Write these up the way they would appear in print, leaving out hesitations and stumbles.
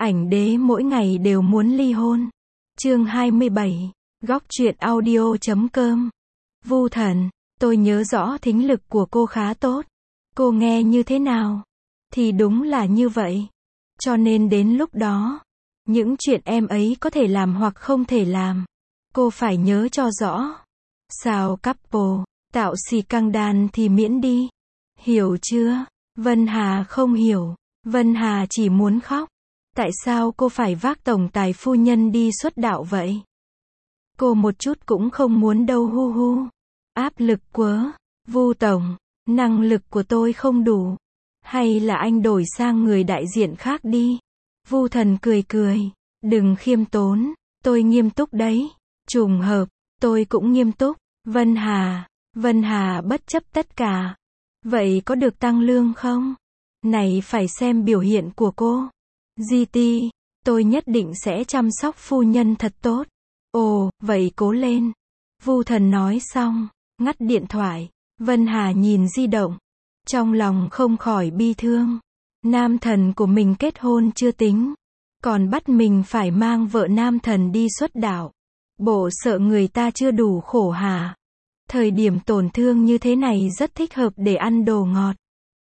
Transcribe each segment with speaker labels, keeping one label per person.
Speaker 1: Ảnh đế mỗi ngày đều muốn ly hôn. Chương 27. Góc truyện audio.com. Vu Thần, tôi nhớ rõ thính lực của cô khá tốt. Cô nghe như thế nào? Thì đúng là như vậy. Cho nên đến lúc đó, những chuyện em ấy có thể làm hoặc không thể làm, cô phải nhớ cho rõ. Sao couple, tạo xì căng đàn thì miễn đi. Hiểu chưa? Vân Hà không hiểu. Vân Hà chỉ muốn khóc. Tại sao cô phải vác tổng tài phu nhân đi xuất đạo vậy? Cô một chút cũng không muốn đâu hu hu. Áp lực quá. Vu tổng, năng lực của tôi không đủ. Hay là anh đổi sang người đại diện khác đi. Vu Thần cười cười. Đừng khiêm tốn, tôi nghiêm túc đấy. Trùng hợp, tôi cũng nghiêm túc. Vân Hà bất chấp tất cả. Vậy có được tăng lương không? Này phải xem biểu hiện của cô. GT, tôi nhất định sẽ chăm sóc phu nhân thật tốt. Ồ, vậy cố lên. Vu Thần nói xong, ngắt điện thoại. Vân Hà nhìn di động. Trong lòng không khỏi bi thương. Nam thần của mình kết hôn chưa tính. Còn bắt mình phải mang vợ nam thần đi xuất đạo. Bộ sợ người ta chưa đủ khổ hả? Thời điểm tổn thương như thế này rất thích hợp để ăn đồ ngọt.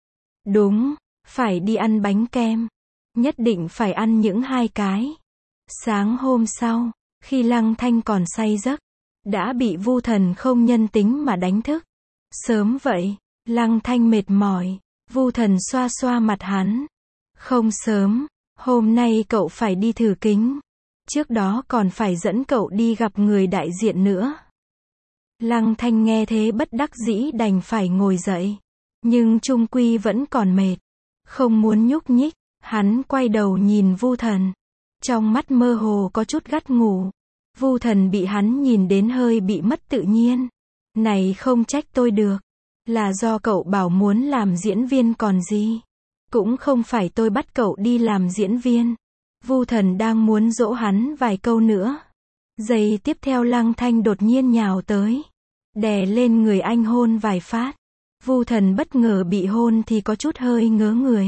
Speaker 1: Đúng, phải đi ăn bánh kem. Nhất định phải ăn những 2 cái. Sáng hôm sau, khi Lăng Thanh còn say giấc, đã bị Vu Thần không nhân tính mà đánh thức. Sớm vậy, Lăng Thanh mệt mỏi. Vu Thần xoa xoa mặt hắn. Không sớm, hôm nay cậu phải đi thử kính. Trước đó còn phải dẫn cậu đi gặp người đại diện nữa. Lăng Thanh nghe thế bất đắc dĩ đành phải ngồi dậy. Nhưng chung quy vẫn còn mệt. Không muốn nhúc nhích, hắn quay đầu nhìn Vu Thần. Trong mắt mơ hồ có chút gắt ngủ. Vu Thần bị hắn nhìn đến hơi bị mất tự nhiên. Này không trách tôi được. Là do cậu bảo muốn làm diễn viên còn gì. Cũng không phải tôi bắt cậu đi làm diễn viên. Vu Thần đang muốn dỗ hắn vài câu nữa. Giây tiếp theo Lăng Thanh đột nhiên nhào tới. Đè lên người anh hôn vài phát. Vu Thần bất ngờ bị hôn thì có chút hơi ngớ người.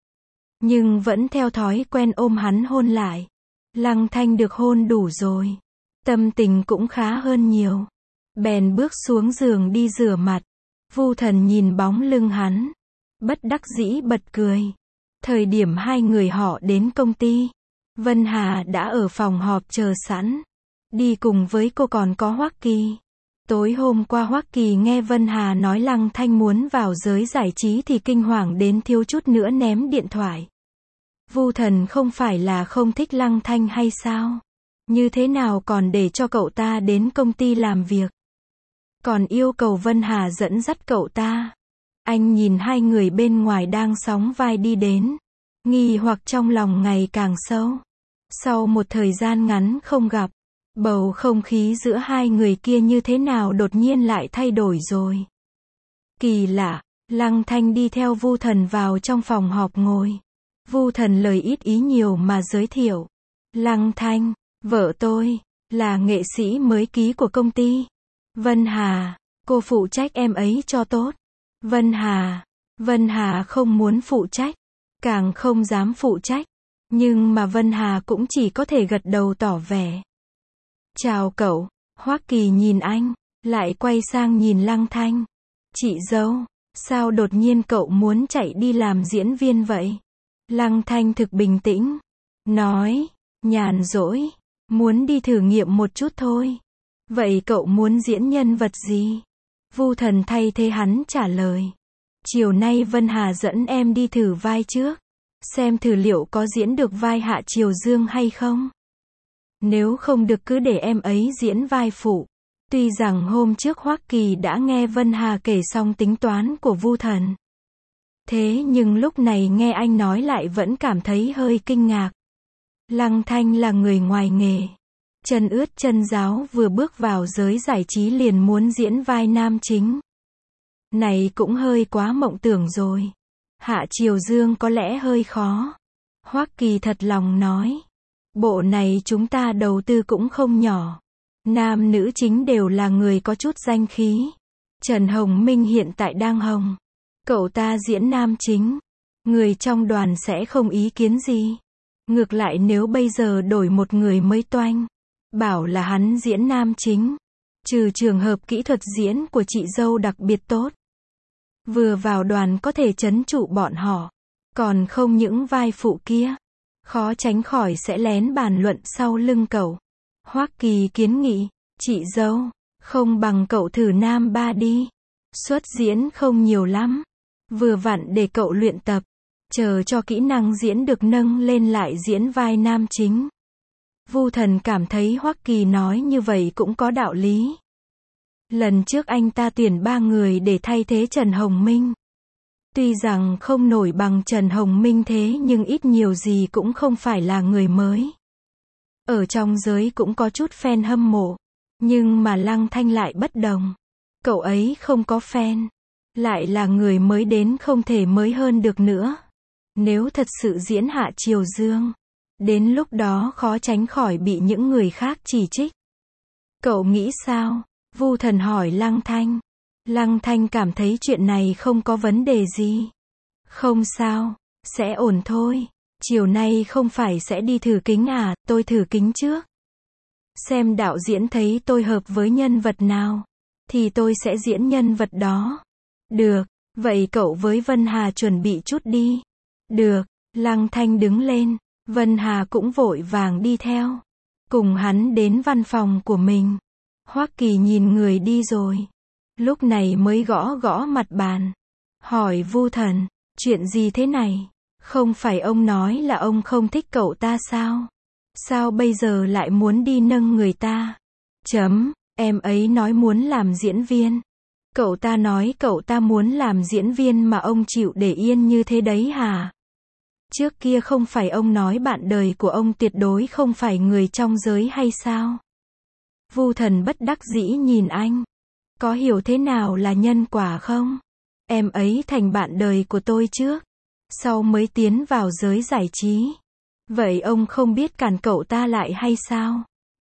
Speaker 1: Nhưng vẫn theo thói quen ôm hắn hôn lại. Lăng Thanh được hôn đủ rồi. Tâm tình cũng khá hơn nhiều. Bèn bước xuống giường đi rửa mặt. Vu Thần nhìn bóng lưng hắn. Bất đắc dĩ bật cười. Thời điểm hai người họ đến công ty, Vân Hà đã ở phòng họp chờ sẵn. Đi cùng với cô còn có Hoắc Kỳ. Tối hôm qua Hoắc Kỳ nghe Vân Hà nói Lăng Thanh muốn vào giới giải trí thì kinh hoàng đến thiếu chút nữa ném điện thoại. Vu Thần không phải là không thích Lăng Thanh hay sao? Như thế nào còn để cho cậu ta đến công ty làm việc? Còn yêu cầu Vân Hà dẫn dắt cậu ta. Anh nhìn hai người bên ngoài đang sóng vai đi đến. Nghi hoặc trong lòng ngày càng sâu. Sau một thời gian ngắn không gặp, bầu không khí giữa hai người kia như thế nào đột nhiên lại thay đổi rồi. Kỳ lạ, Lăng Thanh đi theo Vu Thần vào trong phòng họp ngồi. Vu Thần lời ít ý nhiều mà giới thiệu. Lăng Thanh, vợ tôi, là nghệ sĩ mới ký của công ty. Vân Hà, cô phụ trách em ấy cho tốt. Vân Hà không muốn phụ trách, càng không dám phụ trách. Nhưng mà Vân Hà cũng chỉ có thể gật đầu tỏ vẻ. Chào cậu, Hoắc Kỳ nhìn anh, lại quay sang nhìn Lăng Thanh. Chị dâu, sao đột nhiên cậu muốn chạy đi làm diễn viên vậy? Lăng Thanh thực bình tĩnh, nói, nhàn rỗi, muốn đi thử nghiệm một chút thôi. Vậy cậu muốn diễn nhân vật gì? Vu Thần thay thế hắn trả lời. Chiều nay Vân Hà dẫn em đi thử vai trước. Xem thử liệu có diễn được vai Hạ Triều Dương hay không? Nếu không được cứ để em ấy diễn vai phụ. Tuy rằng hôm trước Hoắc Kỳ đã nghe Vân Hà kể xong tính toán của Vu Thần. Thế nhưng lúc này nghe anh nói lại vẫn cảm thấy hơi kinh ngạc. Lăng Thanh là người ngoài nghề. Chân ướt chân ráo vừa bước vào giới giải trí liền muốn diễn vai nam chính. Này cũng hơi quá mộng tưởng rồi. Hạ Triều Dương có lẽ hơi khó. Hoắc Kỳ thật lòng nói. Bộ này chúng ta đầu tư cũng không nhỏ. Nam nữ chính đều là người có chút danh khí. Trần Hồng Minh hiện tại đang hồng. Cậu ta diễn nam chính. Người trong đoàn sẽ không ý kiến gì. Ngược lại nếu bây giờ đổi một người mới toanh, bảo là hắn diễn nam chính, trừ trường hợp kỹ thuật diễn của chị dâu đặc biệt tốt, vừa vào đoàn có thể trấn trụ bọn họ, còn không những vai phụ kia, khó tránh khỏi sẽ lén bàn luận sau lưng cậu. Hoắc Kỳ kiến nghị, chị dâu, không bằng cậu thử nam ba đi. Xuất diễn không nhiều lắm, vừa vặn để cậu luyện tập, chờ cho kỹ năng diễn được nâng lên lại diễn vai nam chính. Vu Thần cảm thấy Hoắc Kỳ nói như vậy cũng có đạo lý. Lần trước anh ta tuyển 3 người để thay thế Trần Hồng Minh. Tuy rằng không nổi bằng Trần Hồng Minh thế nhưng ít nhiều gì cũng không phải là người mới. Ở trong giới cũng có chút fan hâm mộ. Nhưng mà Lăng Thanh lại bất đồng. Cậu ấy không có fan. Lại là người mới đến không thể mới hơn được nữa. Nếu thật sự diễn Hạ Triều Dương, đến lúc đó khó tránh khỏi bị những người khác chỉ trích. Cậu nghĩ sao? Vu Thần hỏi Lăng Thanh. Lăng Thanh cảm thấy chuyện này không có vấn đề gì. Không sao, sẽ ổn thôi. Chiều nay không phải sẽ đi thử kính à, tôi thử kính trước. Xem đạo diễn thấy tôi hợp với nhân vật nào, thì tôi sẽ diễn nhân vật đó. Được, vậy cậu với Vân Hà chuẩn bị chút đi. Được, Lăng Thanh đứng lên, Vân Hà cũng vội vàng đi theo. Cùng hắn đến văn phòng của mình. Hoắc Kỳ nhìn người đi rồi. Lúc này mới gõ gõ mặt bàn. Hỏi Vu Thần, chuyện gì thế này? Không phải ông nói là ông không thích cậu ta sao? Sao bây giờ lại muốn đi nâng người ta? Em ấy nói muốn làm diễn viên. Cậu ta nói cậu ta muốn làm diễn viên mà ông chịu để yên như thế đấy hả? Trước kia không phải ông nói bạn đời của ông tuyệt đối không phải người trong giới hay sao? Vu Thần bất đắc dĩ nhìn anh. Có hiểu thế nào là nhân quả không? Em ấy thành bạn đời của tôi trước, sau mới tiến vào giới giải trí. Vậy ông không biết cản cậu ta lại hay sao?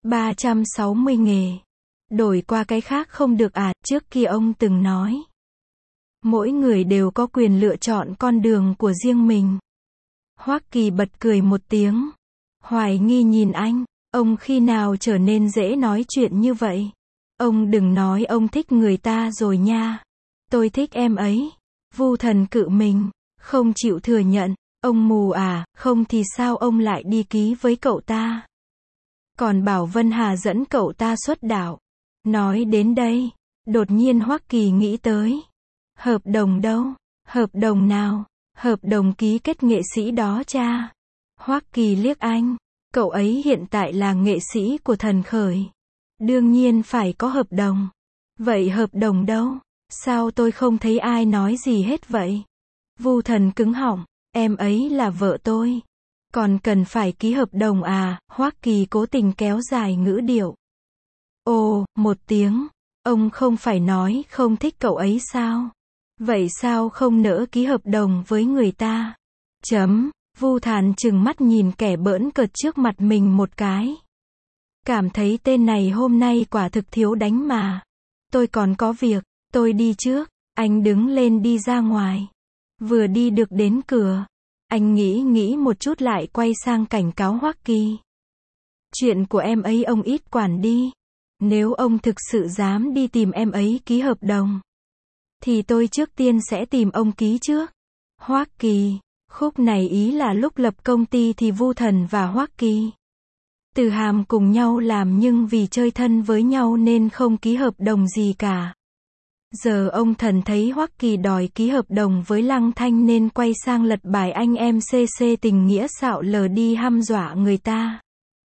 Speaker 1: 360 nghề. Đổi qua cái khác không được à? Trước kia ông từng nói. Mỗi người đều có quyền lựa chọn con đường của riêng mình. Hoắc Kỳ bật cười một tiếng. Hoài nghi nhìn anh. Ông khi nào trở nên dễ nói chuyện như vậy? Ông đừng nói ông thích người ta rồi nha. Tôi thích em ấy. Vu Thần cự mình, không chịu thừa nhận. Ông mù à, không thì sao ông lại đi ký với cậu ta? Còn bảo Vân Hà dẫn cậu ta xuất đạo. Nói đến đây, đột nhiên Hoắc Kỳ nghĩ tới. Hợp đồng đâu? Hợp đồng nào? Hợp đồng ký kết nghệ sĩ đó cha. Hoắc Kỳ liếc anh. Cậu ấy hiện tại là nghệ sĩ của Thần Khởi. Đương nhiên phải có hợp đồng. Vậy hợp đồng đâu? Sao tôi không thấy ai nói gì hết vậy? Vu Thần cứng họng. Em ấy là vợ tôi. Còn cần phải ký hợp đồng à? Hoắc Kỳ cố tình kéo dài ngữ điệu. Ồ, một tiếng. Ông không phải nói không thích cậu ấy sao? Vậy sao không nỡ ký hợp đồng với người ta? Vu Thần trừng mắt nhìn kẻ bỡn cợt trước mặt mình một cái. Cảm thấy tên này hôm nay quả thực thiếu đánh mà. Tôi còn có việc, tôi đi trước. Anh đứng lên đi ra ngoài. Vừa đi được đến cửa, anh nghĩ một chút lại quay sang cảnh cáo Hoắc Kỳ. Chuyện của em ấy ông ít quản đi. Nếu ông thực sự dám đi tìm em ấy ký hợp đồng, thì tôi trước tiên sẽ tìm ông ký trước. Hoắc Kỳ, khúc này ý là lúc lập công ty thì Vu Thần và Hoắc Kỳ Từ Hàm cùng nhau làm nhưng vì chơi thân với nhau nên không ký hợp đồng gì cả. Giờ ông Thần thấy Hoắc Kỳ đòi ký hợp đồng với Lăng Thanh nên quay sang lật bài anh em CC tình nghĩa xạo lờ đi hăm dọa người ta.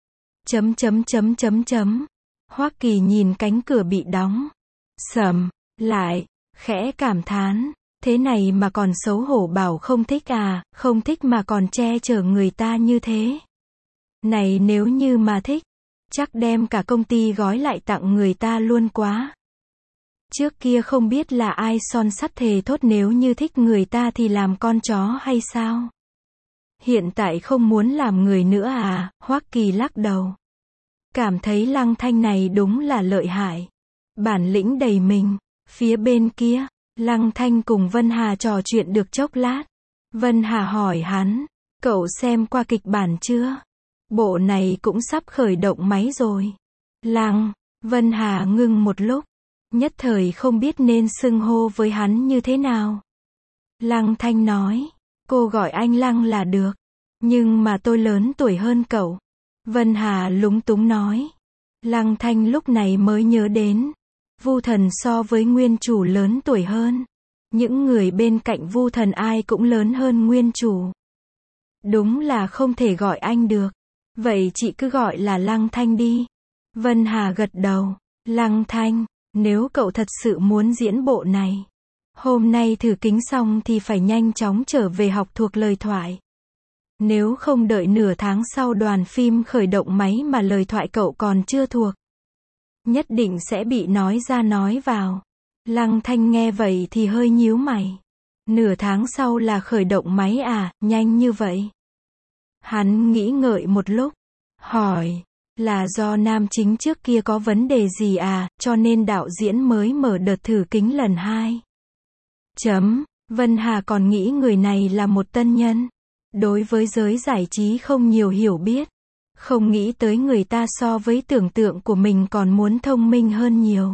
Speaker 1: Hoắc Kỳ nhìn cánh cửa bị đóng sầm lại, khẽ cảm thán, thế này mà còn xấu hổ bảo không thích à, không thích mà còn che chở người ta như thế. Này nếu như mà thích, chắc đem cả công ty gói lại tặng người ta luôn quá. Trước kia không biết là ai son sắt thề thốt nếu như thích người ta thì làm con chó hay sao? Hiện tại không muốn làm người nữa à? Hoắc Kỳ lắc đầu. Cảm thấy Lăng Thanh này đúng là lợi hại. Bản lĩnh đầy mình. Phía bên kia, Lăng Thanh cùng Vân Hà trò chuyện được chốc lát. Vân Hà hỏi hắn, Cậu xem qua kịch bản chưa? Bộ này cũng sắp khởi động máy rồi. Lăng, Vân Hà ngưng một lúc, nhất thời không biết nên xưng hô với hắn như thế nào. Lăng Thanh nói, cô gọi anh Lăng là được, nhưng mà tôi lớn tuổi hơn cậu. Vân Hà lúng túng nói. Lăng Thanh lúc này mới nhớ đến, Vu Thần so với nguyên chủ lớn tuổi hơn. Những người bên cạnh Vu Thần ai cũng lớn hơn nguyên chủ. Đúng là không thể gọi anh được. Vậy chị cứ gọi là Lăng Thanh đi. Vân Hà gật đầu. Lăng Thanh, nếu cậu thật sự muốn diễn bộ này, hôm nay thử kính xong thì phải nhanh chóng trở về học thuộc lời thoại. Nếu không đợi nửa tháng sau đoàn phim khởi động máy mà lời thoại cậu còn chưa thuộc, nhất định sẽ bị nói ra nói vào. Lăng Thanh nghe vậy thì hơi nhíu mày. Nửa tháng sau là khởi động máy à, nhanh như vậy? Hắn nghĩ ngợi một lúc, hỏi, là do nam chính trước kia có vấn đề gì à, cho nên đạo diễn mới mở đợt thử kính lần 2. Vân Hà còn nghĩ người này là một tân nhân. Đối với giới giải trí không nhiều hiểu biết. Không nghĩ tới người ta so với tưởng tượng của mình còn muốn thông minh hơn nhiều.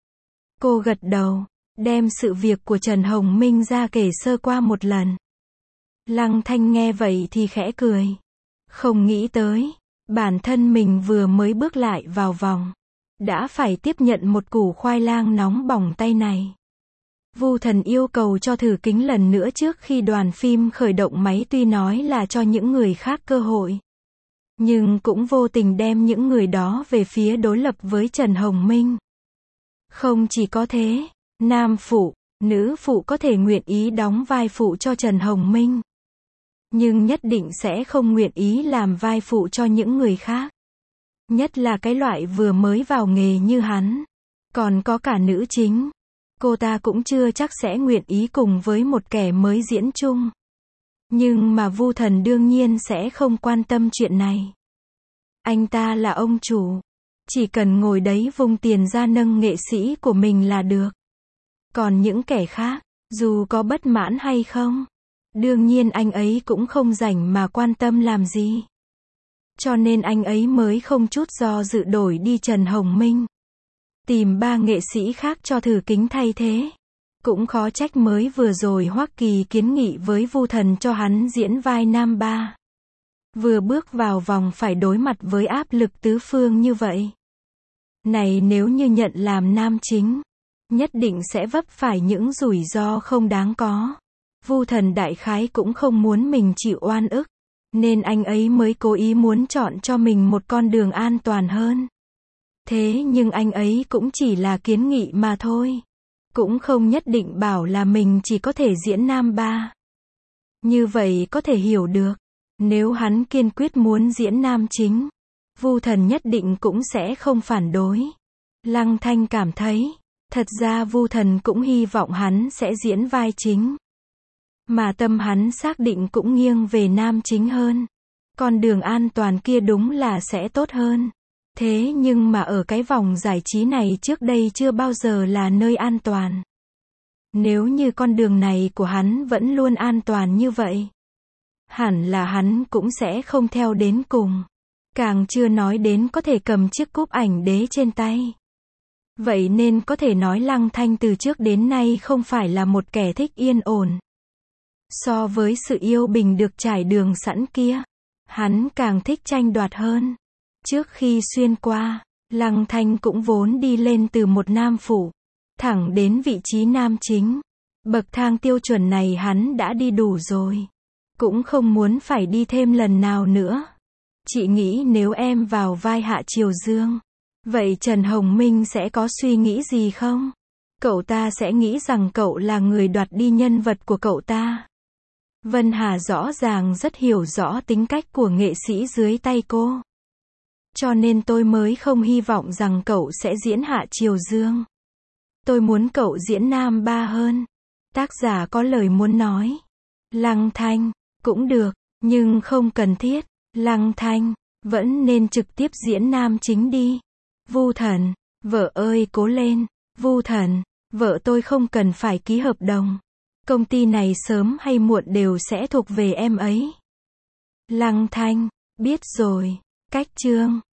Speaker 1: Cô gật đầu, đem sự việc của Trần Hồng Minh ra kể sơ qua một lần. Lăng Thanh nghe vậy thì khẽ cười. Không nghĩ tới, bản thân mình vừa mới bước lại vào vòng, đã phải tiếp nhận một củ khoai lang nóng bỏng tay này. Vu Thần yêu cầu cho thử kính lần nữa trước khi đoàn phim khởi động máy, tuy nói là cho những người khác cơ hội, nhưng cũng vô tình đem những người đó về phía đối lập với Trần Hồng Minh. Không chỉ có thế, nam phụ, nữ phụ có thể nguyện ý đóng vai phụ cho Trần Hồng Minh, nhưng nhất định sẽ không nguyện ý làm vai phụ cho những người khác. Nhất là cái loại vừa mới vào nghề như hắn. Còn có cả nữ chính. Cô ta cũng chưa chắc sẽ nguyện ý cùng với một kẻ mới diễn chung. Nhưng mà Vu Thần đương nhiên sẽ không quan tâm chuyện này. Anh ta là ông chủ. Chỉ cần ngồi đấy vung tiền ra nâng nghệ sĩ của mình là được. Còn những kẻ khác, dù có bất mãn hay không, đương nhiên anh ấy cũng không rảnh mà quan tâm làm gì. Cho nên anh ấy mới không chút do dự đổi đi Trần Hồng Minh. Tìm 3 nghệ sĩ khác cho thử kính thay thế. Cũng khó trách mới vừa rồi Hoắc Kỳ kiến nghị với Vu Thần cho hắn diễn vai nam ba. Vừa bước vào vòng phải đối mặt với áp lực tứ phương như vậy. Này nếu như nhận làm nam chính, nhất định sẽ vấp phải những rủi ro không đáng có. Vu Thần đại khái cũng không muốn mình chịu oan ức, nên anh ấy mới cố ý muốn chọn cho mình một con đường an toàn hơn. Thế nhưng anh ấy cũng chỉ là kiến nghị mà thôi. Cũng không nhất định bảo là mình chỉ có thể diễn nam ba. Như vậy có thể hiểu được, nếu hắn kiên quyết muốn diễn nam chính, Vu Thần nhất định cũng sẽ không phản đối. Lăng Thanh cảm thấy, thật ra Vu Thần cũng hy vọng hắn sẽ diễn vai chính. Mà tâm hắn xác định cũng nghiêng về nam chính hơn. Con đường an toàn kia đúng là sẽ tốt hơn. Thế nhưng mà ở cái vòng giải trí này trước đây chưa bao giờ là nơi an toàn. Nếu như con đường này của hắn vẫn luôn an toàn như vậy, hẳn là hắn cũng sẽ không theo đến cùng. Càng chưa nói đến có thể cầm chiếc cúp ảnh đế trên tay. Vậy nên có thể nói Lăng Thanh từ trước đến nay không phải là một kẻ thích yên ổn. So với sự yêu bình được trải đường sẵn kia, hắn càng thích tranh đoạt hơn. Trước khi xuyên qua, Lăng Thanh cũng vốn đi lên từ một nam phụ, thẳng đến vị trí nam chính. Bậc thang tiêu chuẩn này hắn đã đi đủ rồi. Cũng không muốn phải đi thêm lần nào nữa. Chị nghĩ nếu em vào vai Hạ Triều Dương, vậy Trần Hồng Minh sẽ có suy nghĩ gì không? Cậu ta sẽ nghĩ rằng cậu là người đoạt đi nhân vật của cậu ta. Vân Hà rõ ràng rất hiểu rõ tính cách của nghệ sĩ dưới tay cô. Cho nên tôi mới không hy vọng rằng cậu sẽ diễn Hạ Triều Dương. Tôi muốn cậu diễn nam ba hơn. Tác giả có lời muốn nói. Lăng Thanh, cũng được, nhưng không cần thiết. Lăng Thanh, vẫn nên trực tiếp diễn nam chính đi. Vu Thần, vợ ơi cố lên. Vu Thần, vợ tôi không cần phải ký hợp đồng. Công ty này sớm hay muộn đều sẽ thuộc về em ấy. Lăng Thanh, biết rồi, cách chương.